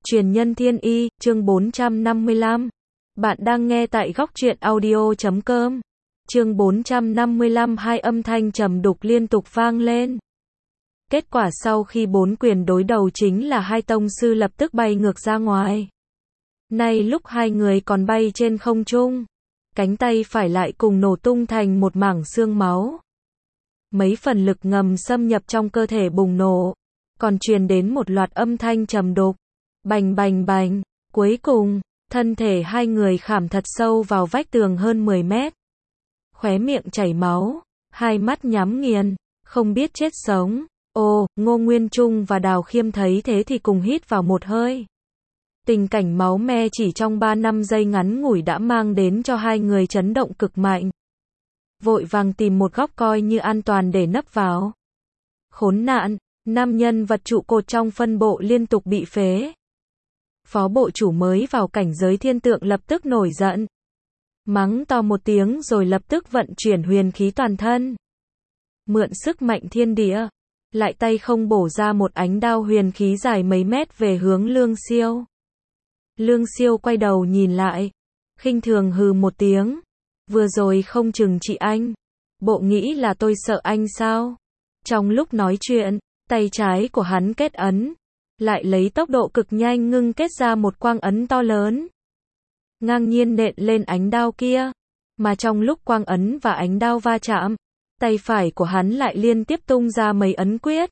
Truyền nhân thiên y, chương 455. Bạn đang nghe tại góc truyện audio.com. Chương 455, hai âm thanh trầm đục liên tục vang lên. Kết quả sau khi 4 quyền đối đầu chính là hai tông sư lập tức bay ngược ra ngoài. Nay lúc hai người còn bay trên không trung, cánh tay phải lại cùng nổ tung thành một mảng xương máu. Mấy phần lực ngầm xâm nhập trong cơ thể bùng nổ, còn truyền đến một loạt âm thanh trầm đục. Bành bành bành, cuối cùng, thân thể hai người khảm thật sâu vào vách tường hơn 10 mét. Khóe miệng chảy máu, hai mắt nhắm nghiền, không biết chết sống. Ồ, Ngô Nguyên Trung và Đào Khiêm thấy thế thì cùng hít vào một hơi. Tình cảnh máu me chỉ trong 3-5 giây ngắn ngủi đã mang đến cho hai người chấn động cực mạnh. Vội vàng tìm một góc coi như an toàn để nấp vào. Khốn nạn, 5 nhân vật trụ cột trong phân bộ liên tục bị phế. Phó bộ chủ mới vào cảnh giới thiên tượng lập tức nổi giận. Mắng to một tiếng rồi lập tức vận chuyển huyền khí toàn thân. Mượn sức mạnh thiên địa, lại tay không bổ ra một ánh đao huyền khí dài mấy mét về hướng Lương Siêu. Lương Siêu quay đầu nhìn lại, khinh thường hừ một tiếng. Vừa rồi không chừng trị anh. Bộ nghĩ là tôi sợ anh sao? Trong lúc nói chuyện, tay trái của hắn kết ấn, lại lấy tốc độ cực nhanh ngưng kết ra một quang ấn to lớn. Ngang nhiên nện lên ánh đao kia, mà trong lúc quang ấn và ánh đao va chạm, tay phải của hắn lại liên tiếp tung ra mấy ấn quyết.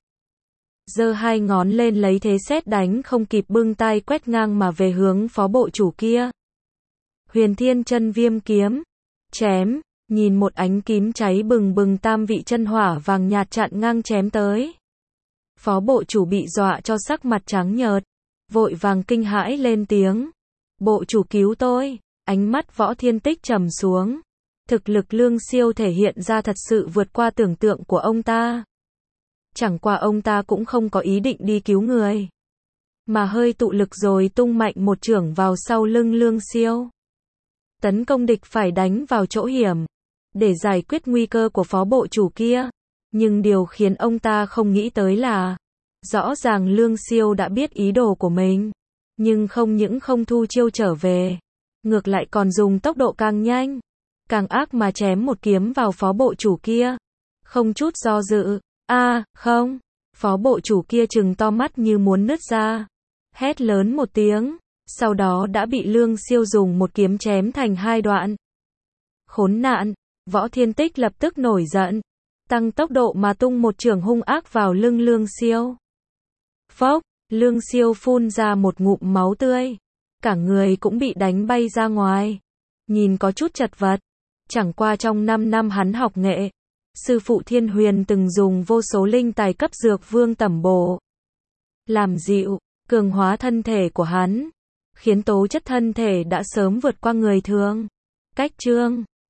Giơ hai ngón lên lấy thế sét đánh không kịp bưng tay quét ngang mà về hướng phó bộ chủ kia. Huyền Thiên Chân Viêm kiếm, chém, nhìn một ánh kiếm cháy bừng bừng tam vị chân hỏa vàng nhạt chặn ngang chém tới. Phó bộ chủ bị dọa cho sắc mặt trắng nhợt, vội vàng kinh hãi lên tiếng. Bộ chủ cứu tôi, ánh mắt Võ Thiên Tích trầm xuống. Thực lực Lương Siêu thể hiện ra thật sự vượt qua tưởng tượng của ông ta. Chẳng qua ông ta cũng không có ý định đi cứu người, mà hơi tụ lực rồi tung mạnh một chưởng vào sau lưng Lương Siêu. Tấn công địch phải đánh vào chỗ hiểm, để giải quyết nguy cơ của phó bộ chủ kia. Nhưng điều khiến ông ta không nghĩ tới là, rõ ràng Lương Siêu đã biết ý đồ của mình, nhưng không những không thu chiêu trở về, ngược lại còn dùng tốc độ càng nhanh, càng ác mà chém một kiếm vào phó bộ chủ kia. Không chút do dự, không, phó bộ chủ kia trừng to mắt như muốn nứt ra, hét lớn một tiếng, sau đó đã bị Lương Siêu dùng một kiếm chém thành hai đoạn. Khốn nạn, Võ Thiên Tích lập tức nổi giận, tăng tốc độ mà tung một chưởng hung ác vào lưng Lương Siêu. Phốc, Lương Siêu phun ra một ngụm máu tươi, cả người cũng bị đánh bay ra ngoài, nhìn có chút chật vật. Chẳng qua trong 5 năm hắn học nghệ, sư phụ Thiên Huyền từng dùng vô số linh tài cấp dược vương tẩm bổ, làm dịu, cường hóa thân thể của hắn, khiến tố chất thân thể đã sớm vượt qua người thường. Cách chương